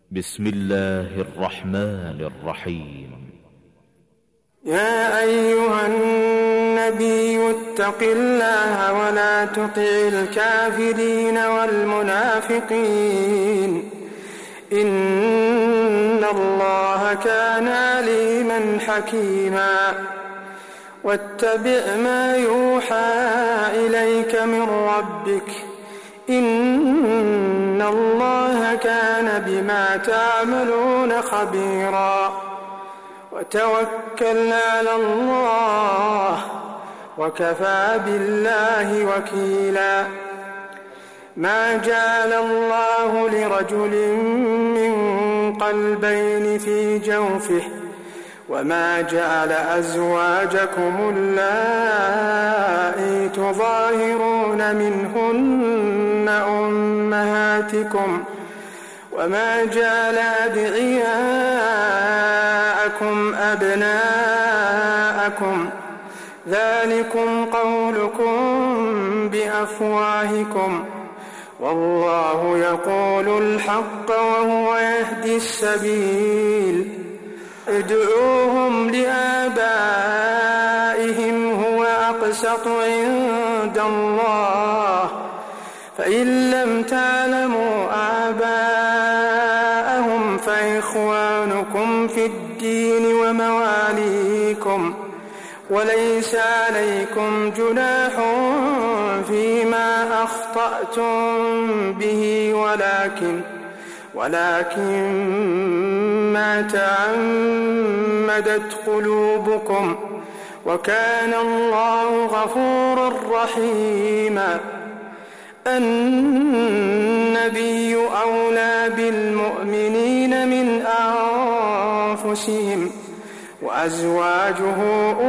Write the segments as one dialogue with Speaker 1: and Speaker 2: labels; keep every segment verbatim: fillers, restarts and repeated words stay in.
Speaker 1: بسم الله الرحمن الرحيم.
Speaker 2: يا أيها النبي اتق الله ولا تطع الكافرين والمنافقين إن الله كان عليما حكيما. واتبع ما يوحى إليك من ربك إن الله كان بما تعملون خبيرا. وتوكل على الله وكفى بالله وكيلا. ما جعل الله لرجل من قلبين في جوفه وما جعل أزواجكم اللائي تظاهرون منهن أمهاتكم وما جعل أدعياءكم أبناءكم ذلكم قولكم بأفواهكم والله يقول الحق وهو يهدي السبيل. ادعوهم لآبائهم هو أقسط عند الله فإن لم تعلموا آباءهم فإخوانكم في الدين ومواليكم وليس عليكم جناح فيما أخطأتم به ولكن ولكن ما تعمدت قلوبكم وكان الله غفورا رحيما. النبي أولى بالمؤمنين من أنفسهم وأزواجه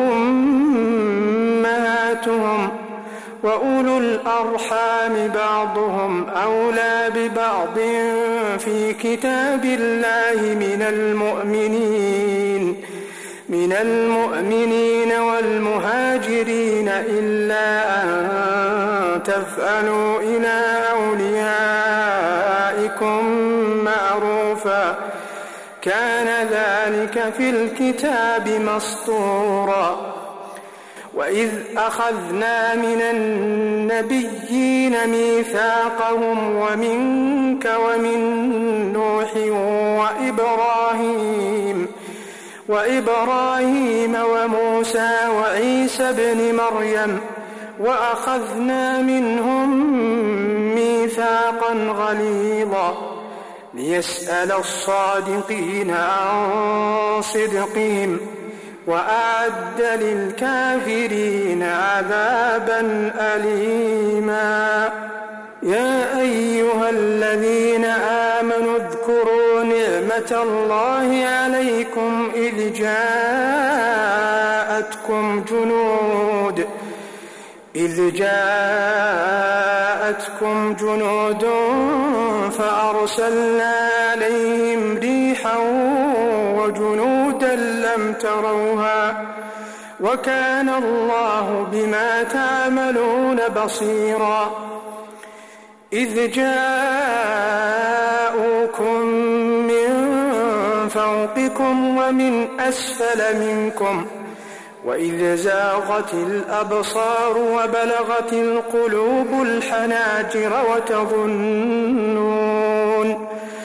Speaker 2: أمهاتهم وأولو الأرحام بعضهم أولى ببعض في كتاب الله من المؤمنين من المؤمنين والمهاجرين إلا أن تفعلوا إلى أوليائكم معروفا كان ذلك في الكتاب مسطورا. وإذ أخذنا من النبيين ميثاقهم ومنك ومن نوح وإبراهيم وإبراهيم وموسى وعيسى ابن مريم وأخذنا منهم ميثاقا غليظا ليسأل الصادقين عن صدقهم وأعد للكافرين عذابا أليما. يا أيها الذين آمنوا اذكروا نعمة الله عليكم إذ جاءتكم جنود إذ جاءتكم جنود فأرسلنا عليهم ريحا وجنودا لم تروها وكان الله بما تعملون بصيرا. إذ جاءوكم من فوقكم ومن أسفل منكم وإذ زاغت الأبصار وبلغت القلوب الحناجر وتظنون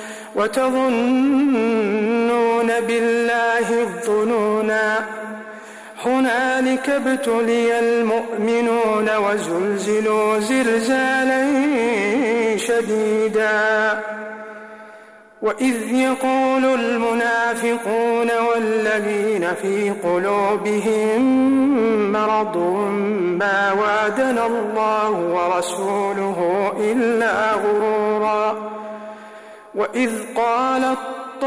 Speaker 2: وتظنون بالله الظنونا. هنالك ابتلي المؤمنون وزلزلوا زلزالا شديدا. وإذ يقول المنافقون والذين في قلوبهم مرض ما وعدنا الله ورسوله إلا غرورا. وإذ قالت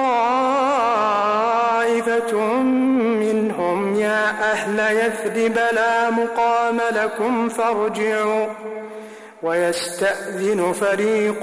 Speaker 2: طائفة منهم يا أهل يثرب لا مقام لكم فارجعوا ويستأذن فريق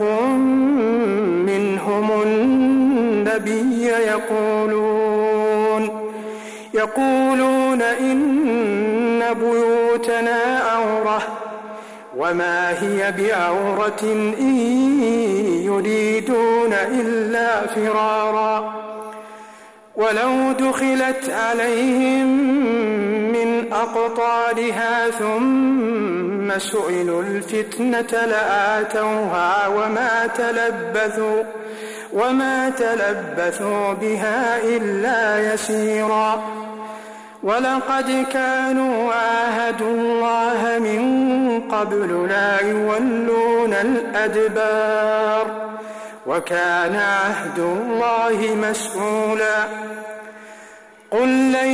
Speaker 2: منهم النبي يقولون يقولون إن بيوتنا عورة وما هي بعورة إن يريدون إلا فرارا ولو دخلت عليهم من أقطارها ثم سئلوا الفتنة لآتوها وما تلبثوا وما تلبثوا بها إلا يسيرا ولقد كانوا عاهدوا الله من قبل لا يولون الأدبار وكان عهد الله مسؤولا قل لن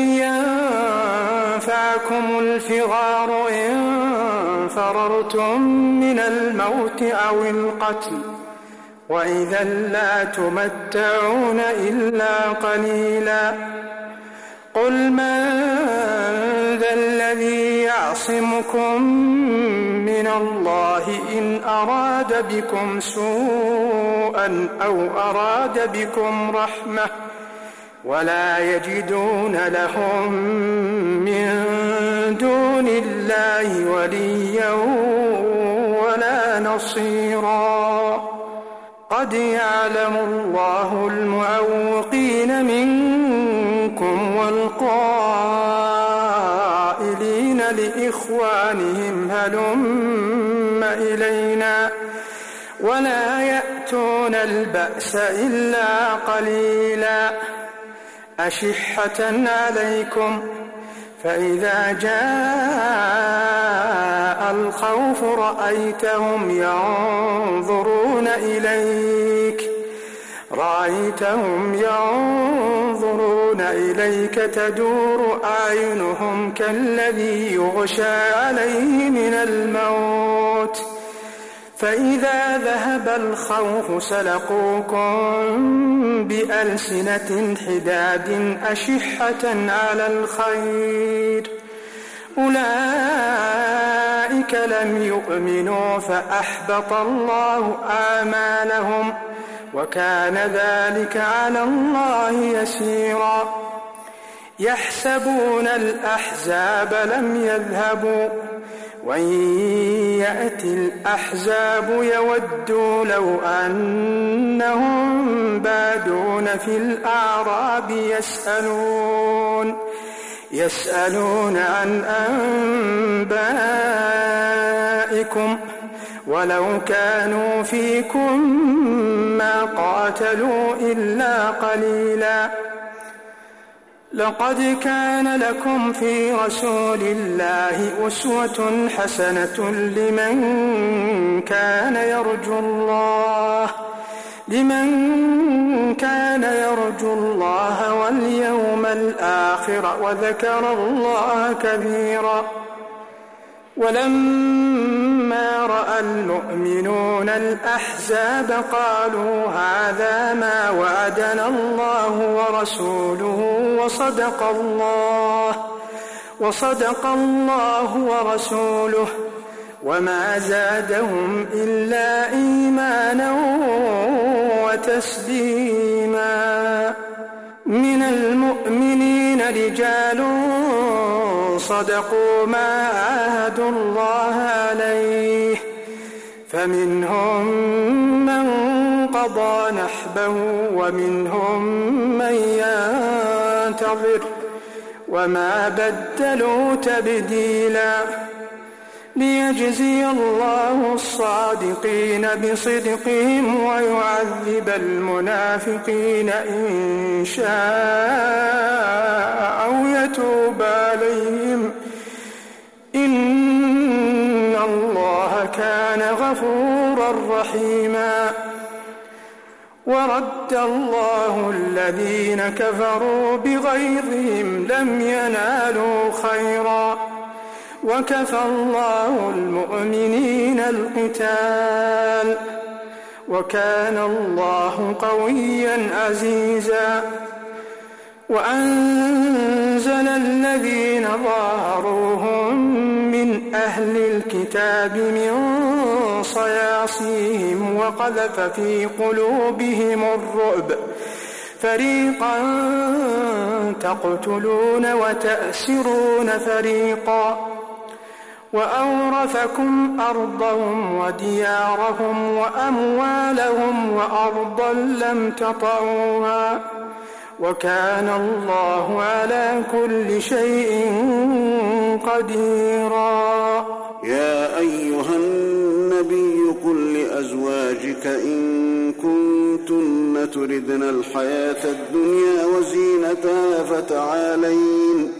Speaker 2: ينفعكم الفرار إن فررتم من الموت أو القتل وإذا لا تمتعون إلا قليلا قل من ذا الذي يعصمكم من الله إن أراد بكم سوءا أو أراد بكم رحمة ولا يجدون لهم من دون الله وليا ولا نصيرا قد يعلم الله المعوقين منكم والقائلين لإخوانهم هلم إلينا ولا يأتون البأس إلا قليلا أشحة عليكم فإذا جاء الخوف رأيتهم ينظرون إليك رأيتهم ينظرون إليك تدور أعينهم كالذي يغشى عليه من الموت فإذا ذهب الخوف سلقوكم بألسنة حداد أشحة على الخير أولئك لم يؤمنوا فأحبط الله أعمالهم وكان ذلك على الله يسيرا يحسبون الأحزاب لم يذهبوا وإن يأتي الأحزاب يودوا لو أنهم بادون في الأعراب يسألون يسألون عن أنبائكم ولو كانوا فيكم ما قاتلوا إلا قليلا لقد كان لكم في رسول الله أسوة حسنة لمن كان يرجو الله لمن كان يرجو الله واليوم الآخر وذكر الله كثيرا ولما رأى المؤمنون الأحزاب قالوا هذا ما وعدنا الله ورسوله وصدق الله وصدق الله ورسوله وما زادهم إلا إيمانا وتسليما من المؤمنين رجال صدقوا ما عاهدوا الله عليه فمنهم من قضى نحبه ومنهم من ينتظر وما بدلوا تبديلا ليجزي الله الصادقين بصدقهم ويعذب المنافقين إن شاء أو يتوب عليهم إن الله كان غفورا رحيما ورد الله الذين كفروا بغيظهم لم ينالوا خيرا وكفى الله المؤمنين القتال وكان الله قويا عزيزا وأنزل الذين ظاهروهم من أهل الكتاب من صياصيهم وقذف في قلوبهم الرعب فريقا تقتلون وتأسرون فريقا وأورثكم أرضهم وديارهم وأموالهم وأرضا لم تطئوها وكان الله على كل شيء قديرا.
Speaker 3: يا أيها النبي قل لأزواجك إن كنتن تردن الحياة الدنيا وزينتها فتعالين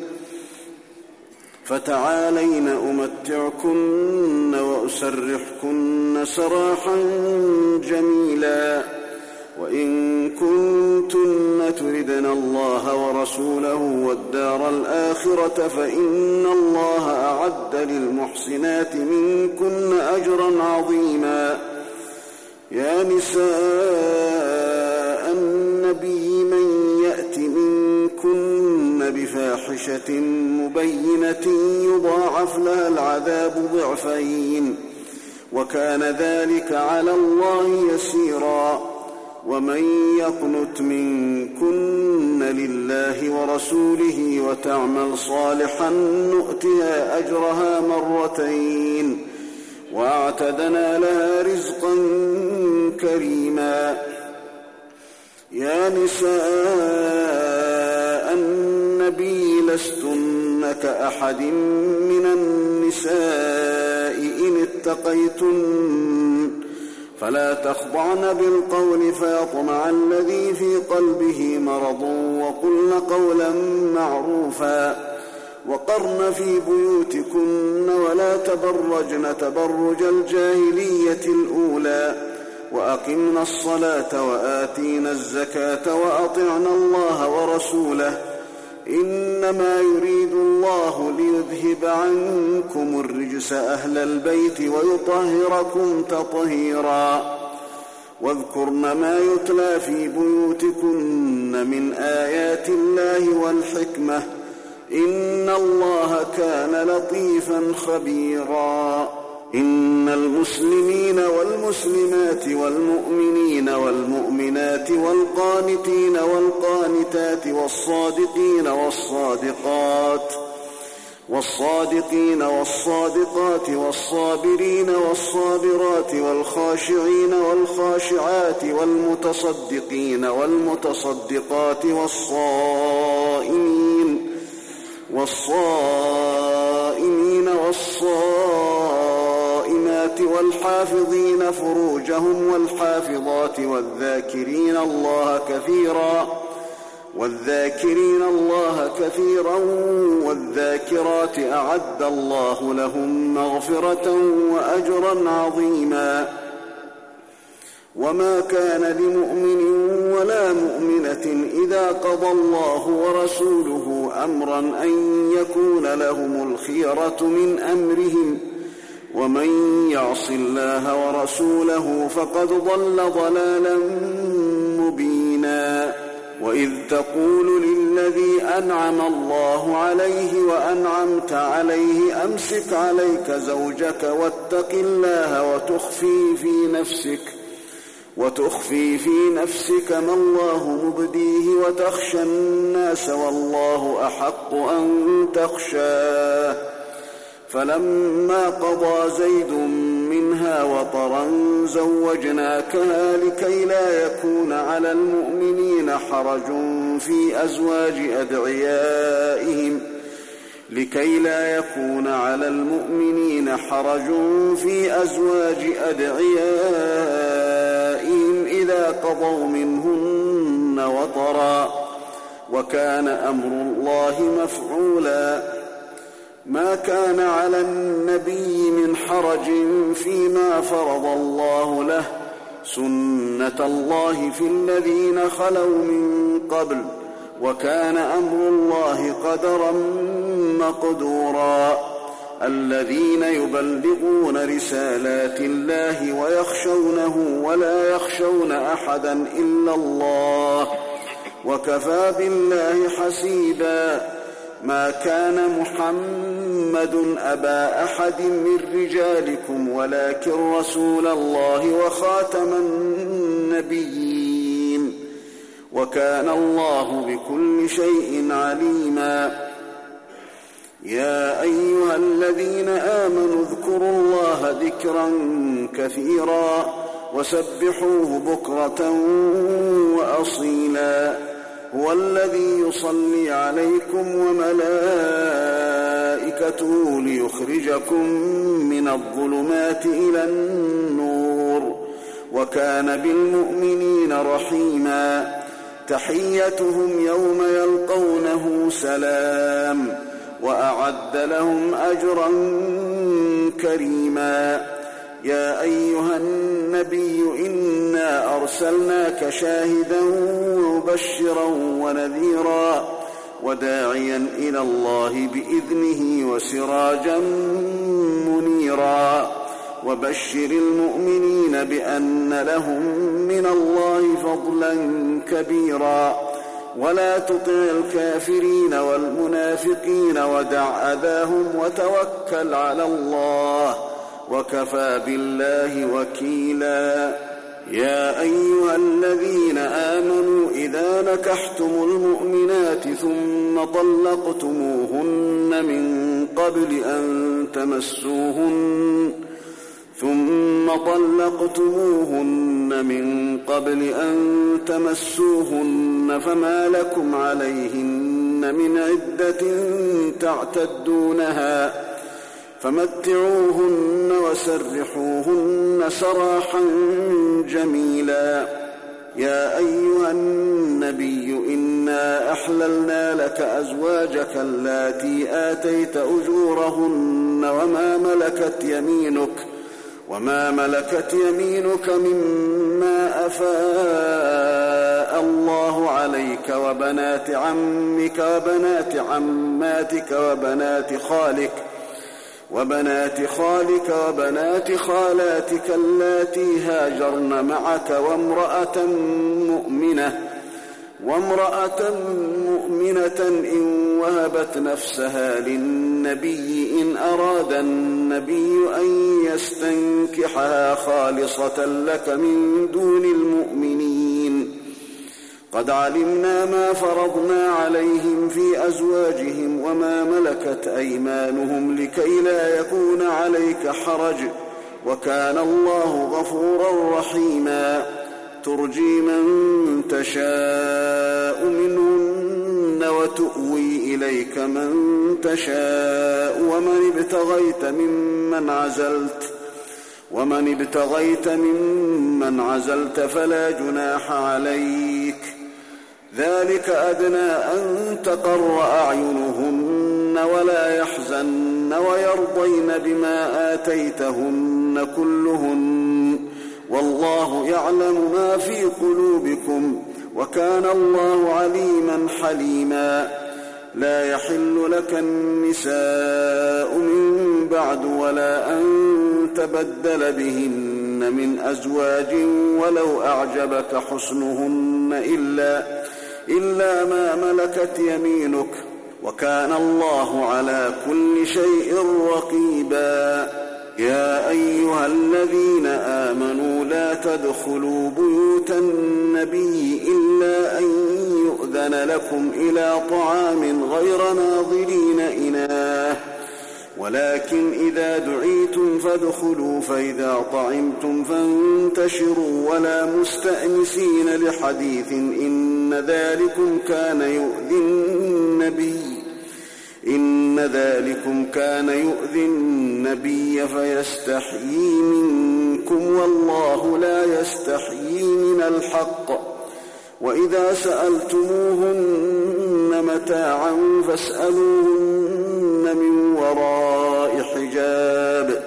Speaker 3: فتعالين أمتعكن وأسرحكن سراحا جميلا وإن كنتن تردن الله ورسوله والدار الآخرة فإن الله أعد للمحسنات منكن أجرا عظيما. يا نساء النبي من يأت منكن بفاحشة مبينة يضاعف لها العذاب ضعفين وكان ذلك على الله يسيرا. ومن يقنت منكن لله ورسوله وتعمل صالحا نؤتها أجرها مرتين واعتدنا لها رزقا كريما. يا نساء النبي لستن كأحد من النساء إن اتقيتن فلا تخضعن بالقول فيطمع الذي في قلبه مرض وقلن قولا معروفا وقرن في بيوتكن ولا تبرجن تبرج الجاهلية الأولى وأقمنا الصلاة وآتينا الزكاة وأطعنا الله ورسوله إنما يريد الله ليذهب عنكم الرجس أهل البيت ويطهركم تطهيرا. واذكرن ما يتلى في بيوتكن من آيات الله والحكمة إن الله كان لطيفا خبيرا. إن المسلمين والمسلمات والمؤمنين والمؤمنات والقانتين والقانتات والصادقين والصادقات والصادقين والصادقات والصابرين والصابرات والخاشعين والخاشعات والمتصدقين والمتصدقات والصائمين والصائمين والصائمات والحافظين فروجهم والحافظات والذاكرين الله كثيرا والذاكرين الله كثيرا والذاكرات أعد الله لهم مغفرة وأجرا عظيما. وما كان لمؤمن ولا مؤمنة إذا قضى الله ورسوله أمرا أن يكون لهم الخيرة من أمرهم ومن يعص الله ورسوله فقد ضل ضلالا مبينا. وإذ تقول للذي أنعم الله عليه وأنعمت عليه أمسك عليك زوجك واتق الله وتخفي في نفسك وتخفي في نفسك ما الله مبديه وتخشى الناس والله أحق أن تخشاه فلما قضى زيد منها وطرا زوجناكها لكي لا يكون على المؤمنين حرج في أزواج أدعيائهم لكي لا يكون على المؤمنين حرج في أزواج أدعيائهم إذا قضوا منهن وطرا وكان أمر الله مفعولا. ما كان على النبي من حرج فيما فرض الله له سنة الله في الذين خلوا من قبل وكان أمر الله قدرا مقدورا. الذين يبلغون رسالات الله ويخشونه ولا يخشون أحدا إلا الله وكفى بالله حسيبا. ما كان محمد أبا أحد من رجالكم ولكن رسول الله وخاتم النبيين وكان الله بكل شيء عليما. يا أيها الذين آمنوا اذكروا الله ذكرا كثيرا وسبحوه بكرة وأصيلا هو الذي يصلي عليكم وملائكته ليخرجكم من الظلمات إلى النور وكان بالمؤمنين رحيما تحيتهم يوم يلقونه سلام وأعد لهم أجرا كريما يا أيها النبي إنا أرسلناك شاهدا ومبشرا ونذيرا وداعيا إلى الله بإذنه وسراجا منيرا وبشر المؤمنين بأن لهم من الله فضلا كبيرا ولا تطع الكافرين والمنافقين ودع أذاهم وتوكل على الله وكفى بالله وكيلا يا أيها الذين آمنوا إذا نكحتم المؤمنات ثم طلقتموهن من قبل أن تمسوهن ثم طلقتموهن من قبل أن تمسوهن فما لكم عليهن من عدة تعتدونها فمتعوهن وسرحوهن سراحا جميلا يا أيها النبي إنا أحللنا لك أزواجك اللاتي آتيت أجورهن وما ملكت يمينك وما ملكت يمينك مما أفاء الله عليك وبنات عمك وبنات عماتك وبنات خالك وبنات خالك وبنات خالاتك اللاتي هاجرن معك وامرأة مؤمنة وامرأة مؤمنة إن وهبت نفسها للنبي إن أراد النبي أن يستنكحها خالصة لك من دون المؤمنين قد علمنا ما فرضنا عليهم في أزواجهم وما ملكت أيمانهم لكي لا يكون عليك حرج وكان الله غفورا رحيما ترجي من تشاء منهن وتؤوي إليك من تشاء ومن ابتغيت ممن عزلت ومن ابتغيت ممن عزلت فلا جناح عليك ذلك أدنى أن تقر أعينهن ولا يحزن ويرضين بما آتيتهن كلهن والله يعلم ما في قلوبكم وكان الله عليما حليما لا يحل لك النساء من بعد ولا أن تبدل بهن من أزواج ولو أعجبك حسنهن إلا, إلا ما ملكت يمينك وكان الله على كل شيء رقيبا يا أيها الذين آمنوا لا تدخلوا بيوت النبي إلا أن يؤذن لكم إلى طعام غير ناظرين إناه ولكن إذا دعيتم فادخلوا فإذا طعمتم فانتشروا ولا مستأنسين لحديث إن ذلكم كان يؤذي النبي إن ذلكم كان يؤذي النبي فيستحيي منكم والله لا يستحيي من الحق وإذا سألتموهن متاعا فاسألوهن من وراء حجاب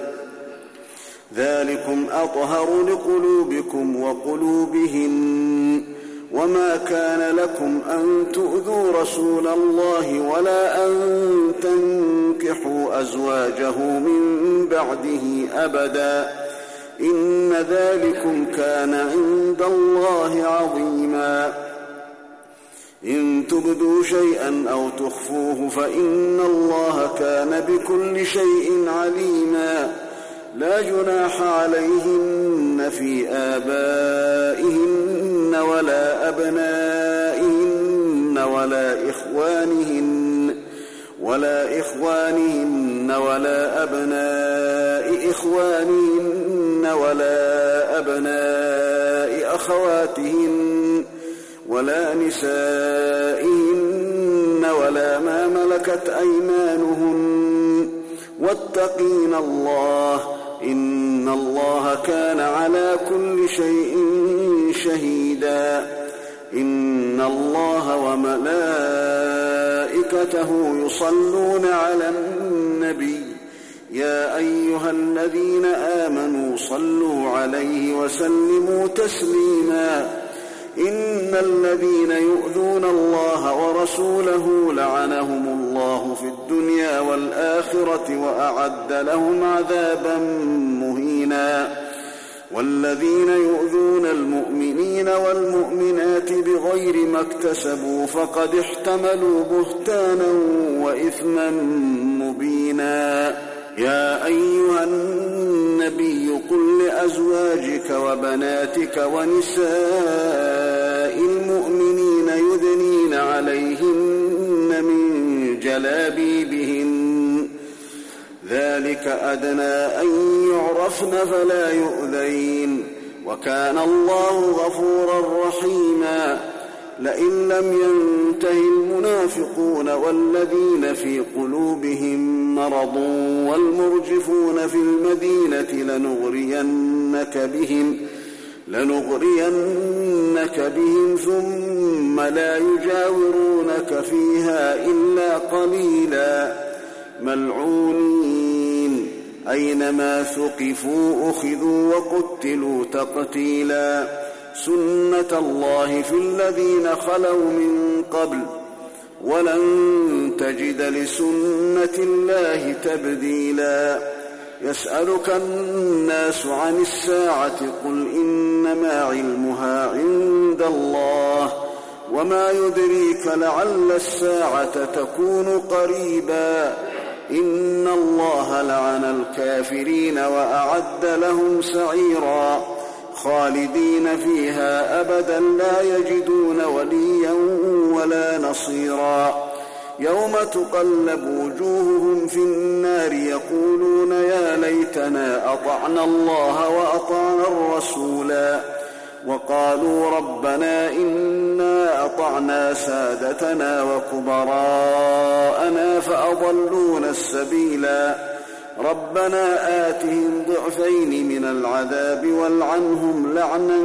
Speaker 3: ذلكم أطهر لقلوبكم وقلوبهن وما كان لكم أن تؤذوا رسول الله ولا أن تنكحوا أزواجه من بعده أبدا إن ذلكم كان عند الله عظيما إن تبدوا شيئا أو تخفوه فإن الله كان بكل شيء عليما لا جناح عليهن في آبائهن ولا أبنائهن ولا إخوانهن ولا إخوانهن ولا أبناء إخوانهن ولا أبناء أخواتهن ولا نسائهن ولا ما ملكت أيمانهن واتقين الله إن الله كان على كل شيء شهيدا إن الله وملائكته يصلون على النبي يا أيها الذين آمنوا صلوا عليه وسلموا تسليما إن الذين يؤذون الله ورسوله لعنهم الله في الدنيا والآخرة وأعد لهم عذابا مهينا والذين يؤذون المؤمنين والمؤمنات بغير ما اكتسبوا فقد احتملوا بهتانا وإثما مبينا يا أيها النبي قل لأزواجك وبناتك ونساء المؤمنين يدنين عليهن من جلابيبهن ذلك أدنى أن يعرفن فلا يؤذين وكان الله غفورا رحيما لئن لم ينته المنافقون والذين في قلوبهم مرض والمرجفون في المدينة لنغرينك بهم لنغرينك بهم ثم لا يجاورونك فيها إلا قليلا ملعونين أينما ثقفوا أخذوا وقتلوا تقتيلا سنة الله في الذين خلوا من قبل ولن تجد لسنة الله تبديلا يسألك الناس عن الساعة قل إنما علمها عند الله وما يدريك لعل الساعة تكون قريبا إن الله لعن الكافرين وأعد لهم سعيرا خالدين فيها أبدا لا يجدون وليا ولا نصيرا يوم تقلب وجوههم في النار يقولون يا ليتنا أطعنا الله وأطعنا الرسولا وقالوا ربنا إنا أطعنا سادتنا وكبراءنا فأضلونا السبيلا ربنا آتهم ضعفين من العذاب والعنهم لعنا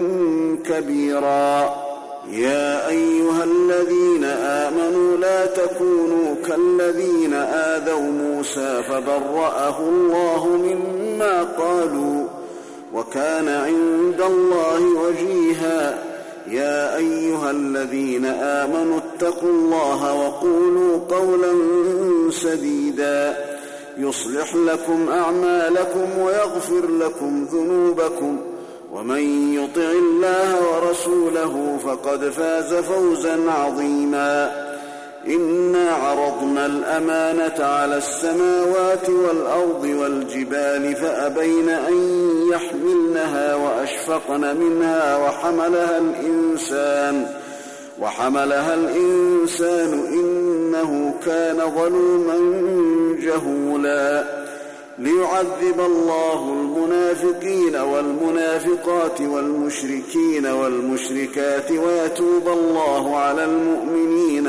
Speaker 3: كبيرا يا أيها الذين آمنوا لا تكونوا كالذين آذوا موسى فبرأه الله مما قالوا وكان عند الله وجيها يا أيها الذين آمنوا اتقوا الله وقولوا قولا سديدا يصلح لكم أعمالكم ويغفر لكم ذنوبكم ومن يطع الله ورسوله فقد فاز فوزا عظيما إنا عرضنا الأمانة على السماوات والأرض والجبال فأبين أن يحملنها وأشفقن منها وحملها الإنسان وحملها الإنسان إنه كان ظلوما جهولا ليعذب الله المنافقين والمنافقات والمشركين والمشركات ويتوب الله على المؤمنين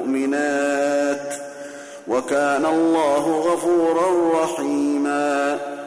Speaker 3: والمؤمنات وكان الله غفورا رحيما